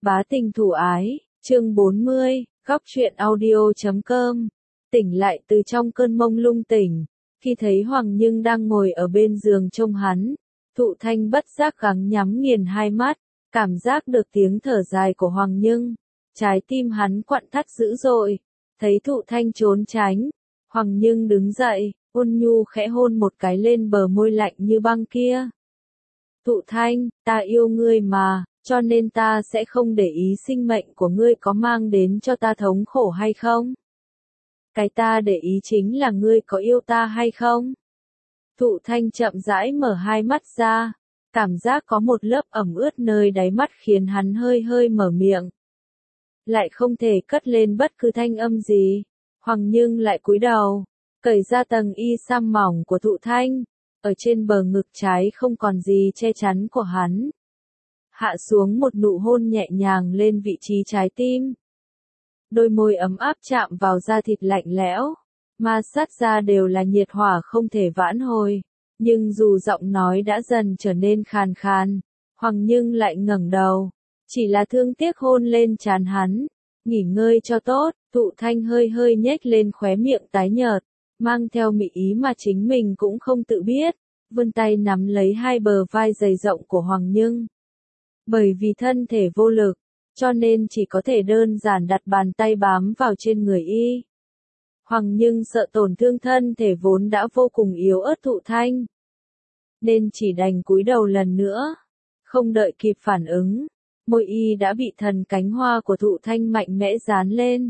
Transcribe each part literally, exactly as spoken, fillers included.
Bá tình thủ ái, chương bốn mươi, góc truyện audio chấm com. Tỉnh lại từ trong cơn mông lung tỉnh, khi thấy Hoàng Nhưng đang ngồi ở bên giường trông hắn, Thụ Thanh bất giác gắng nhắm nghiền hai mắt, cảm giác được tiếng thở dài của Hoàng Nhưng, trái tim hắn quặn thắt dữ dội, thấy Thụ Thanh trốn tránh, Hoàng Nhưng đứng dậy, ôn nhu khẽ hôn một cái lên bờ môi lạnh như băng kia. Thụ Thanh, ta yêu ngươi mà, cho nên ta sẽ không để ý sinh mệnh của ngươi có mang đến cho ta thống khổ hay không. Cái ta để ý chính là ngươi có yêu ta hay không. Thụ Thanh chậm rãi mở hai mắt ra, cảm giác có một lớp ẩm ướt nơi đáy mắt khiến hắn hơi hơi mở miệng. Lại không thể cất lên bất cứ thanh âm gì, Hoàng Nhưng lại cúi đầu, cởi ra tầng y sam mỏng của Thụ Thanh, ở trên bờ ngực trái không còn gì che chắn của hắn. Hạ xuống một nụ hôn nhẹ nhàng lên vị trí trái tim. Đôi môi ấm áp chạm vào da thịt lạnh lẽo, ma sát ra đều là nhiệt hỏa không thể vãn hồi, nhưng dù giọng nói đã dần trở nên khàn khàn, Hoàng Nhưng lại ngẩng đầu, chỉ là thương tiếc hôn lên trán hắn, nghỉ ngơi cho tốt. Thụ Thanh hơi hơi nhếch lên khóe miệng tái nhợt, mang theo mị ý mà chính mình cũng không tự biết, vươn tay nắm lấy hai bờ vai dày rộng của Hoàng Nhưng. Bởi vì thân thể vô lực, cho nên chỉ có thể đơn giản đặt bàn tay bám vào trên người y. Hoàng Nhưng sợ tổn thương thân thể vốn đã vô cùng yếu ớt Thụ Thanh, nên chỉ đành cúi đầu lần nữa, không đợi kịp phản ứng, môi y đã bị thần cánh hoa của Thụ Thanh mạnh mẽ dán lên.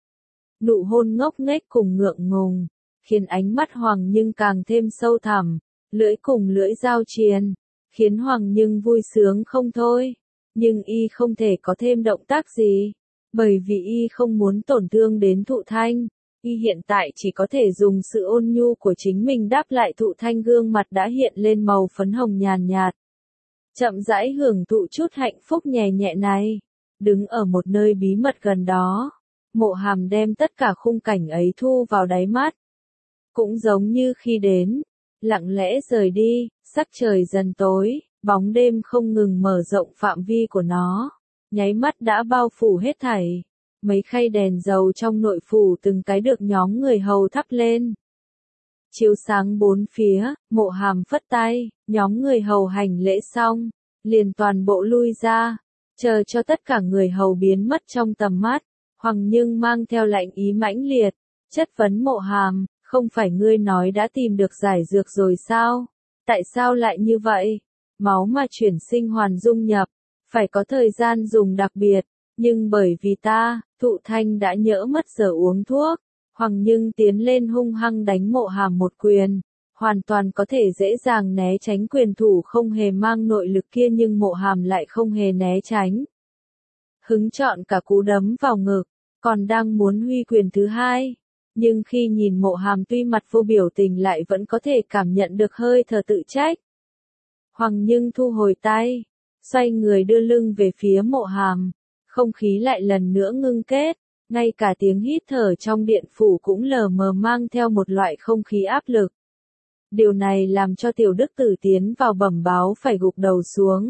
Nụ hôn ngốc nghếch cùng ngượng ngùng, khiến ánh mắt Hoàng Nhưng càng thêm sâu thẳm, lưỡi cùng lưỡi giao triền, khiến Hoàng Nhưng vui sướng không thôi, nhưng y không thể có thêm động tác gì, bởi vì y không muốn tổn thương đến Thụ Thanh, y hiện tại chỉ có thể dùng sự ôn nhu của chính mình đáp lại Thụ Thanh gương mặt đã hiện lên màu phấn hồng nhàn nhạt. Chậm rãi hưởng thụ chút hạnh phúc nhẹ nhẹ này, đứng ở một nơi bí mật gần đó, Mộ Hàm đem tất cả khung cảnh ấy thu vào đáy mắt. Cũng giống như khi đến, lặng lẽ rời đi, sắc trời dần tối, bóng đêm không ngừng mở rộng phạm vi của nó, nháy mắt đã bao phủ hết thảy. Mấy khay đèn dầu trong nội phủ từng cái được nhóm người hầu thắp lên, chiếu sáng bốn phía. Mộ Hàm phất tay, nhóm người hầu hành lễ xong, liền toàn bộ lui ra, chờ cho tất cả người hầu biến mất trong tầm mắt. Hoàng Nhưng mang theo lạnh ý mãnh liệt, chất vấn Mộ Hàm, không phải ngươi nói đã tìm được giải dược rồi sao? Tại sao lại như vậy? Máu mà chuyển sinh hoàn dung nhập, phải có thời gian dùng đặc biệt, nhưng bởi vì ta, Thụ Thanh đã nhỡ mất giờ uống thuốc. Hoàng Nhưng tiến lên hung hăng đánh Mộ Hàm một quyền, hoàn toàn có thể dễ dàng né tránh quyền thủ không hề mang nội lực kia, nhưng Mộ Hàm lại không hề né tránh. Hứng chọn cả cú đấm vào ngực, còn đang muốn huy quyền thứ hai, nhưng khi nhìn Mộ Hàm tuy mặt vô biểu tình lại vẫn có thể cảm nhận được hơi thở tự trách. Hoàng Nhưng thu hồi tay, xoay người đưa lưng về phía Mộ Hàm, không khí lại lần nữa ngưng kết, ngay cả tiếng hít thở trong điện phủ cũng lờ mờ mang theo một loại không khí áp lực. Điều này làm cho Tiểu Đức Tử tiến vào bẩm báo phải gục đầu xuống,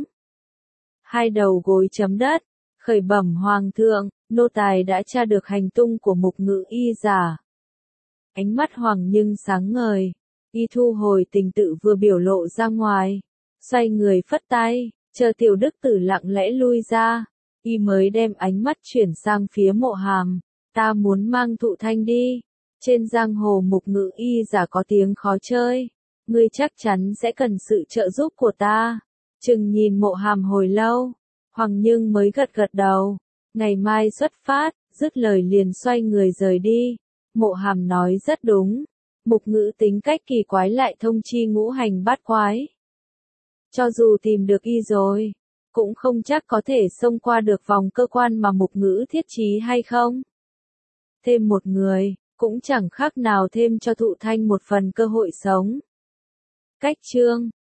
hai đầu gối chấm đất, khởi bẩm Hoàng thượng, nô tài đã tra được hành tung của Mục Ngự y giả. Ánh mắt Hoàng Nhưng sáng ngời, y thu hồi tình tự vừa biểu lộ ra ngoài, xoay người phất tay, chờ Tiểu Đức Tử lặng lẽ lui ra, y mới đem ánh mắt chuyển sang phía Mộ Hàm, ta muốn mang Thụ Thanh đi, trên giang hồ Mục Ngự y giả có tiếng khó chơi, ngươi chắc chắn sẽ cần sự trợ giúp của ta. Chừng nhìn Mộ Hàm hồi lâu, Hoàng Nhưng mới gật gật đầu, ngày mai xuất phát, dứt lời liền xoay người rời đi. Mộ Hàm nói rất đúng, Mục Ngự tính cách kỳ quái lại thông chi ngũ hành bát quái. Cho dù tìm được y rồi, cũng không chắc có thể xông qua được vòng cơ quan mà Mục Ngự thiết trí hay không. Thêm một người, cũng chẳng khác nào thêm cho Thụ Thanh một phần cơ hội sống. Cách chương